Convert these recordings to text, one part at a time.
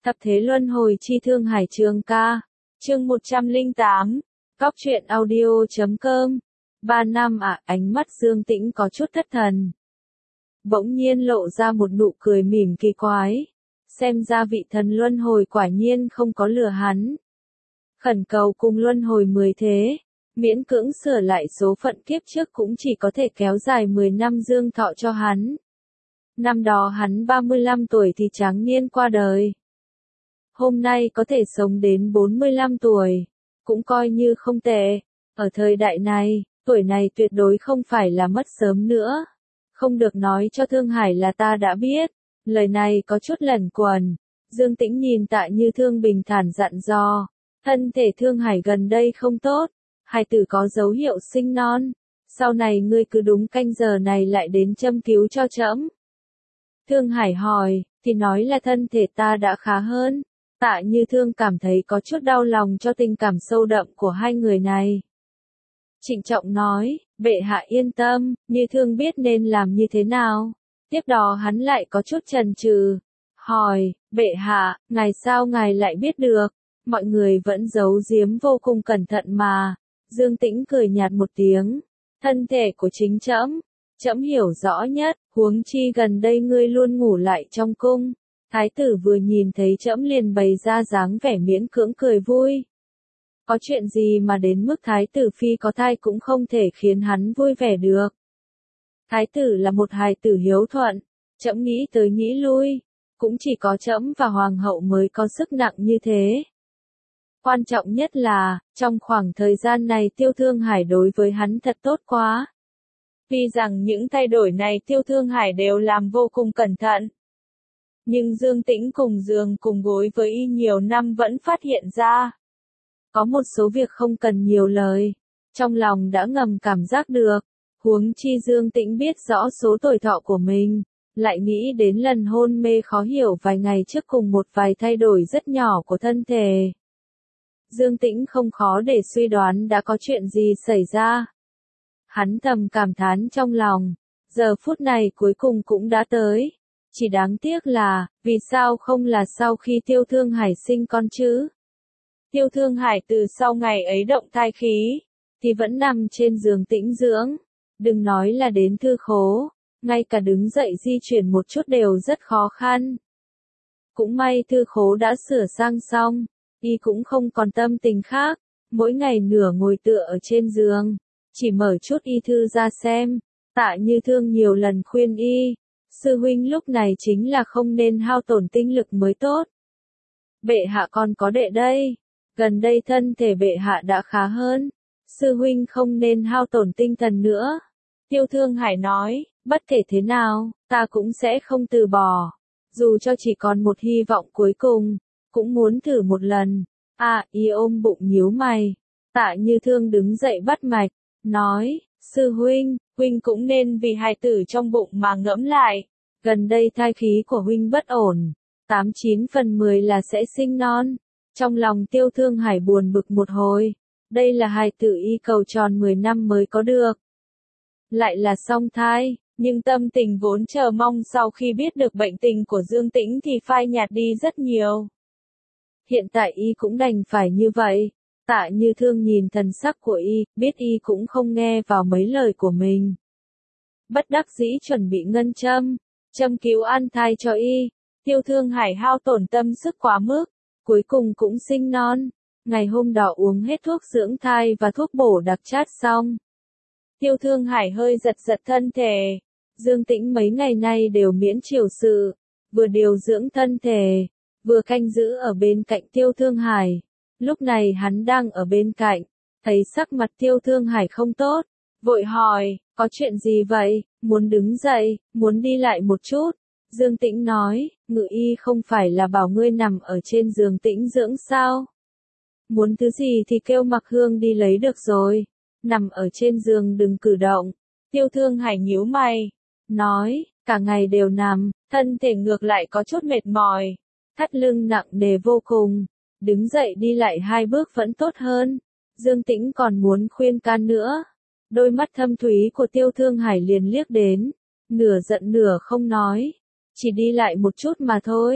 Thập thế luân hồi chi Thương Hải Trường ca. Chương 108. Cóc truyện audio.com. 3 năm ánh mắt Dương Tĩnh có chút thất thần. Bỗng nhiên lộ ra một nụ cười mỉm kỳ quái. Xem ra vị thần luân hồi quả nhiên không có lừa hắn. Khẩn cầu cùng luân hồi 10 thế. Miễn cưỡng sửa lại số phận kiếp trước cũng chỉ có thể kéo dài 10 năm dương thọ cho hắn. Năm đó hắn 35 tuổi thì tráng niên qua đời. Hôm nay có thể sống đến 45 tuổi, cũng coi như không tệ. Ở thời đại này, tuổi này tuyệt đối không phải là mất sớm nữa. Không được nói cho Thương Hải là ta đã biết. Lời này có chút lẩn quẩn. Dương Tĩnh nhìn Tạ Như Thương bình thản dặn dò. Thân thể Thương Hải gần đây không tốt. Hài tử có dấu hiệu sinh non. Sau này ngươi cứ đúng canh giờ này lại đến châm cứu cho trẫm. Thương Hải hỏi, thì nói là thân thể ta đã khá hơn. Tạ Như Thương cảm thấy có chút đau lòng cho tình cảm sâu đậm của hai người này. Trịnh trọng nói, bệ hạ yên tâm, Như Thương biết nên làm như thế nào. Tiếp đó hắn lại có chút chần chừ, hỏi, bệ hạ, ngài sao ngài lại biết được? Mọi người vẫn giấu giếm vô cùng cẩn thận mà. Dương Tĩnh cười nhạt một tiếng, thân thể của chính trẫm hiểu rõ nhất, huống chi gần đây ngươi luôn ngủ lại trong cung. Thái tử vừa nhìn thấy trẫm liền bày ra dáng vẻ miễn cưỡng cười vui. Có chuyện gì mà đến mức thái tử phi có thai cũng không thể khiến hắn vui vẻ được. Thái tử là một hài tử hiếu thuận, trẫm nghĩ tới nghĩ lui, cũng chỉ có trẫm và hoàng hậu mới có sức nặng như thế. Quan trọng nhất là, trong khoảng thời gian này Tiêu Thương Hải đối với hắn thật tốt quá. Tuy rằng những thay đổi này Tiêu Thương Hải đều làm vô cùng cẩn thận. Nhưng Dương Tĩnh cùng giường cùng gối với y nhiều năm vẫn phát hiện ra. Có một số việc không cần nhiều lời. Trong lòng đã ngầm cảm giác được. Huống chi Dương Tĩnh biết rõ số tuổi thọ của mình. Lại nghĩ đến lần hôn mê khó hiểu vài ngày trước cùng một vài thay đổi rất nhỏ của thân thể. Dương Tĩnh không khó để suy đoán đã có chuyện gì xảy ra. Hắn thầm cảm thán trong lòng. Giờ phút này cuối cùng cũng đã tới. Chỉ đáng tiếc là, vì sao không là sau khi Tiêu Thương Hải sinh con chứ? Tiêu Thương Hải từ sau ngày ấy động thai khí, thì vẫn nằm trên giường tĩnh dưỡng. Đừng nói là đến thư khố, ngay cả đứng dậy di chuyển một chút đều rất khó khăn. Cũng may thư khố đã sửa sang xong, y cũng không còn tâm tình khác, mỗi ngày nửa ngồi tựa ở trên giường, chỉ mở chút y thư ra xem. Tạ Như Thương nhiều lần khuyên y. Sư huynh lúc này chính là không nên hao tổn tinh lực mới tốt. Bệ hạ còn có đệ đây. Gần đây thân thể bệ hạ đã khá hơn. Sư huynh không nên hao tổn tinh thần nữa. Tiêu Thương Hải nói, bất kể thế nào, ta cũng sẽ không từ bỏ. Dù cho chỉ còn một hy vọng cuối cùng, cũng muốn thử một lần. Y ôm bụng nhíu mày. Tạ Như Thương đứng dậy bắt mạch, nói, sư huynh, huynh cũng nên vì hài tử trong bụng mà ngẫm lại. Gần đây thai khí của huynh bất ổn, 89 phần 10 là sẽ sinh non. Trong lòng Tiêu Thương Hải buồn bực một hồi. Đây là hài tử y cầu tròn 10 năm mới có được. Lại là song thai, nhưng tâm tình vốn chờ mong sau khi biết được bệnh tình của Dương Tĩnh thì phai nhạt đi rất nhiều. Hiện tại y cũng đành phải như vậy. Tạ Như Thương nhìn thần sắc của y, biết y cũng không nghe vào mấy lời của mình. Bất đắc dĩ chuẩn bị ngân châm cứu an thai cho y. Tiêu Thương Hải hao tổn tâm sức quá mức, cuối cùng cũng sinh non. Ngày hôm đó uống hết thuốc dưỡng thai và thuốc bổ đặc chát xong. Tiêu Thương Hải hơi giật giật thân thể. Dương Tĩnh mấy ngày nay đều miễn chiều sự, vừa điều dưỡng thân thể, vừa canh giữ ở bên cạnh Tiêu Thương Hải. Lúc này hắn đang ở bên cạnh, thấy sắc mặt Tiêu Thương Hải không tốt, vội hỏi, có chuyện gì vậy, muốn đứng dậy, muốn đi lại một chút. Dương Tĩnh nói, ngự y không phải là bảo ngươi nằm ở trên giường tĩnh dưỡng sao? Muốn thứ gì thì kêu Mặc Hương đi lấy được rồi, nằm ở trên giường đừng cử động. Tiêu Thương Hải nhíu mày, nói, cả ngày đều nằm, thân thể ngược lại có chút mệt mỏi, thắt lưng nặng nề vô cùng, đứng dậy đi lại 2 bước vẫn tốt hơn. Dương Tĩnh còn muốn khuyên can nữa. Đôi mắt thâm thúy của Tiêu Thương Hải liền liếc đến, nửa giận nửa không nói, chỉ đi lại một chút mà thôi.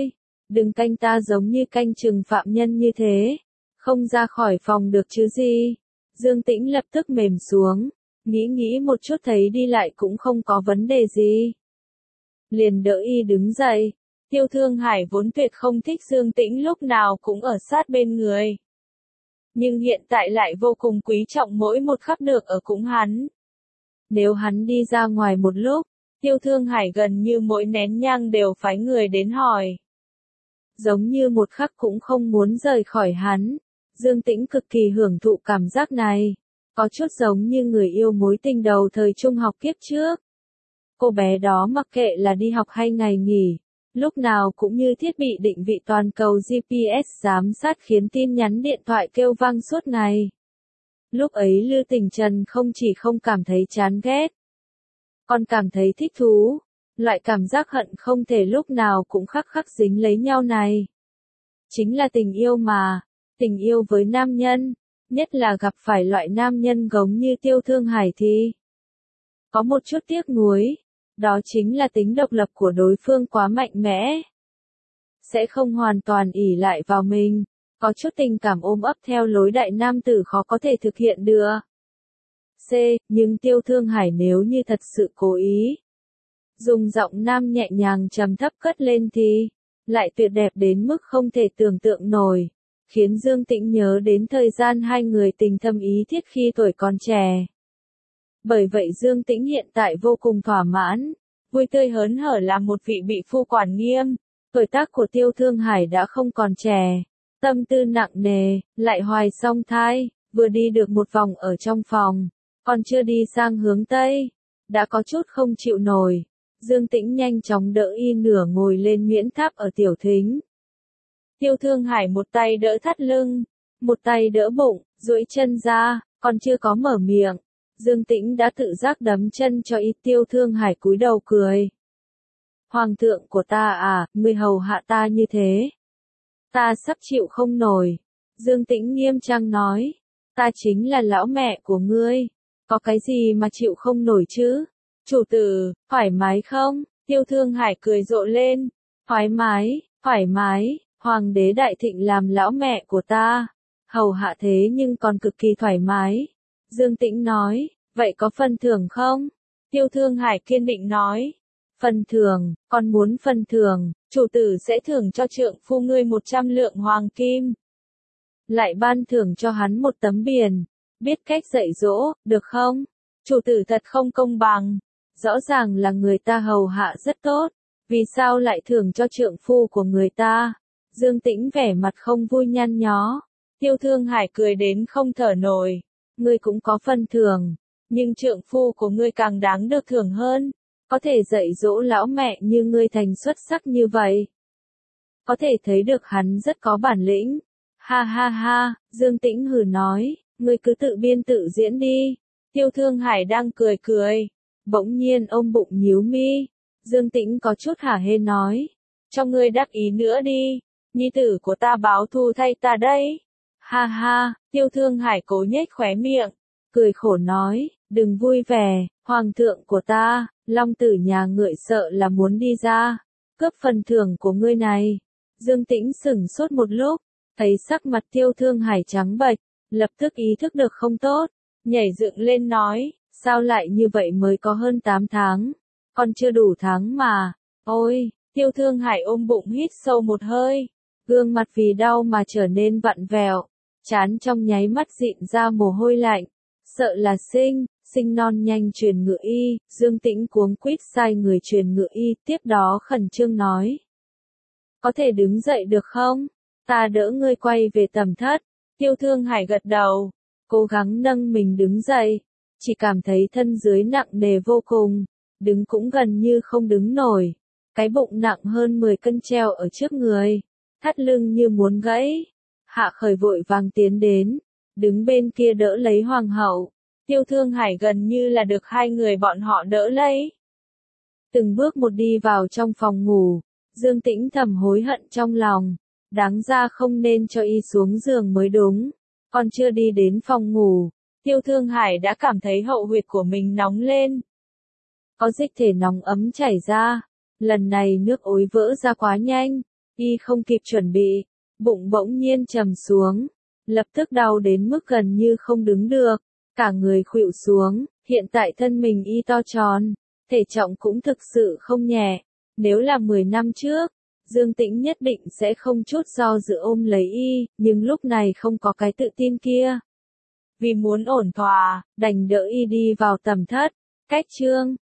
Đừng canh ta giống như canh chừng phạm nhân như thế. Không ra khỏi phòng được chứ gì. Dương Tĩnh lập tức mềm xuống. Nghĩ một chút thấy đi lại cũng không có vấn đề gì. Liền đỡ y đứng dậy. Tiêu Thương Hải vốn tuyệt không thích Dương Tĩnh lúc nào cũng ở sát bên người. Nhưng hiện tại lại vô cùng quý trọng mỗi một khắc được ở cùng hắn. Nếu hắn đi ra ngoài một lúc, Tiêu Thương Hải gần như mỗi nén nhang đều phái người đến hỏi. Giống như một khắc cũng không muốn rời khỏi hắn. Dương Tĩnh cực kỳ hưởng thụ cảm giác này. Có chút giống như người yêu mối tình đầu thời trung học kiếp trước. Cô bé đó mặc kệ là đi học hay ngày nghỉ, lúc nào cũng như thiết bị định vị toàn cầu GPS giám sát khiến tin nhắn điện thoại kêu vang suốt ngày. Lúc ấy Lư Tình Trần không chỉ không cảm thấy chán ghét, còn cảm thấy thích thú. Loại cảm giác hận không thể lúc nào cũng khắc khắc dính lấy nhau này. Chính là tình yêu mà, tình yêu với nam nhân, nhất là gặp phải loại nam nhân giống như Tiêu Thương Hải thì có một chút tiếc nuối, đó chính là tính độc lập của đối phương quá mạnh mẽ. Sẽ không hoàn toàn ỷ lại vào mình, có chút tình cảm ôm ấp theo lối đại nam tử khó có thể thực hiện được. Nhưng Tiêu Thương Hải nếu như thật sự cố ý, dùng giọng nam nhẹ nhàng trầm thấp cất lên thì lại tuyệt đẹp đến mức không thể tưởng tượng nổi, khiến Dương Tĩnh nhớ đến thời gian hai người tình thâm ý thiết khi tuổi còn trẻ. Bởi vậy Dương Tĩnh hiện tại vô cùng thỏa mãn, vui tươi hớn hở là một vị bị phu quản nghiêm. Tuổi tác của Tiêu Thương Hải đã không còn trẻ, tâm tư nặng nề, lại hoài song thai, vừa đi được một vòng ở trong phòng, còn chưa đi sang hướng Tây, đã có chút không chịu nổi. Dương Tĩnh nhanh chóng đỡ y nửa ngồi lên miễn tháp ở tiểu thính. Tiêu Thương Hải một tay đỡ thắt lưng, một tay đỡ bụng, duỗi chân ra, còn chưa có mở miệng. Dương Tĩnh đã tự giác đấm chân cho y. Tiêu Thương Hải cúi đầu cười. Hoàng thượng của ta à, ngươi hầu hạ ta như thế. Ta sắp chịu không nổi. Dương Tĩnh nghiêm trang nói. Ta chính là lão mẹ của ngươi. Có cái gì mà chịu không nổi chứ? Chủ tử, thoải mái không? Tiêu Thương Hải cười rộ lên. Thoải mái, Hoàng đế đại thịnh làm lão mẹ của ta. Hầu hạ thế nhưng còn cực kỳ thoải mái. Dương Tĩnh nói, vậy có phần thưởng không? Tiêu Thương Hải kiên định nói. Phần thưởng, con muốn phần thưởng, chủ tử sẽ thưởng cho trượng phu ngươi 100 lượng hoàng kim. Lại ban thưởng cho hắn một tấm biển. Biết cách dạy dỗ, được không? Chủ tử thật không công bằng. Rõ ràng là người ta hầu hạ rất tốt. Vì sao lại thưởng cho trượng phu của người ta? Dương Tĩnh vẻ mặt không vui nhăn nhó. Tiêu Thương Hải cười đến không thở nổi. Ngươi cũng có phần thưởng, nhưng trượng phu của ngươi càng đáng được thưởng hơn. Có thể dạy dỗ lão mẹ như ngươi thành xuất sắc như vậy. Có thể thấy được hắn rất có bản lĩnh. Ha ha ha, Dương Tĩnh hừ nói, ngươi cứ tự biên tự diễn đi. Tiêu Thương Hải đang cười. Bỗng nhiên ôm bụng nhíu mi. Dương Tĩnh có chút hả hê nói. Cho ngươi đắc ý nữa đi. Nhi tử của ta báo thù thay ta đây. Ha ha, Tiêu Thương Hải cố nhếch khóe miệng. Cười khổ nói, đừng vui vẻ, hoàng thượng của ta, long tử nhà ngựa sợ là muốn đi ra. Cướp phần thưởng của ngươi này. Dương Tĩnh sửng sốt một lúc. Thấy sắc mặt Tiêu Thương Hải trắng bệch, lập tức ý thức được không tốt. Nhảy dựng lên nói, sao lại như vậy mới có hơn 8 tháng. Còn chưa đủ tháng mà. Ôi, Tiêu Thương Hải ôm bụng hít sâu một hơi. Gương mặt vì đau mà trở nên vặn vẹo. Trán trong nháy mắt dịn ra mồ hôi lạnh. Sợ là sinh non nhanh truyền ngựa y. Dương Tĩnh cuống quýt sai người truyền ngựa y. Tiếp đó khẩn trương nói. Có thể đứng dậy được không? Ta đỡ ngươi quay về tầm thất. Tiêu Thương Hải gật đầu. Cố gắng nâng mình đứng dậy. Chỉ cảm thấy thân dưới nặng nề vô cùng. Đứng cũng gần như không đứng nổi. Cái bụng nặng hơn 10 cân treo ở trước người. Thắt lưng như muốn gãy. Hạ Khởi vội vàng tiến đến. Đứng bên kia đỡ lấy hoàng hậu. Tiêu Thương Hải gần như là được hai người bọn họ đỡ lấy. Từng bước một đi vào trong phòng ngủ. Dương Tĩnh thầm hối hận trong lòng. Đáng ra không nên cho y xuống giường mới đúng. Còn chưa đi đến phòng ngủ. Tiêu Thương Hải đã cảm thấy hậu huyệt của mình nóng lên. Có dịch thể nóng ấm chảy ra. Lần này nước ối vỡ ra quá nhanh. Y không kịp chuẩn bị, bụng bỗng nhiên trầm xuống, lập tức đau đến mức gần như không đứng được, cả người khuỵu xuống, hiện tại thân mình Y to tròn, thể trọng cũng thực sự không nhẹ, nếu là 10 năm trước, Dương Tĩnh nhất định sẽ không chút do dự ôm lấy Y, nhưng lúc này không có cái tự tin kia. Vì muốn ổn thỏa, đành đỡ Y đi vào tầm thất, cách chương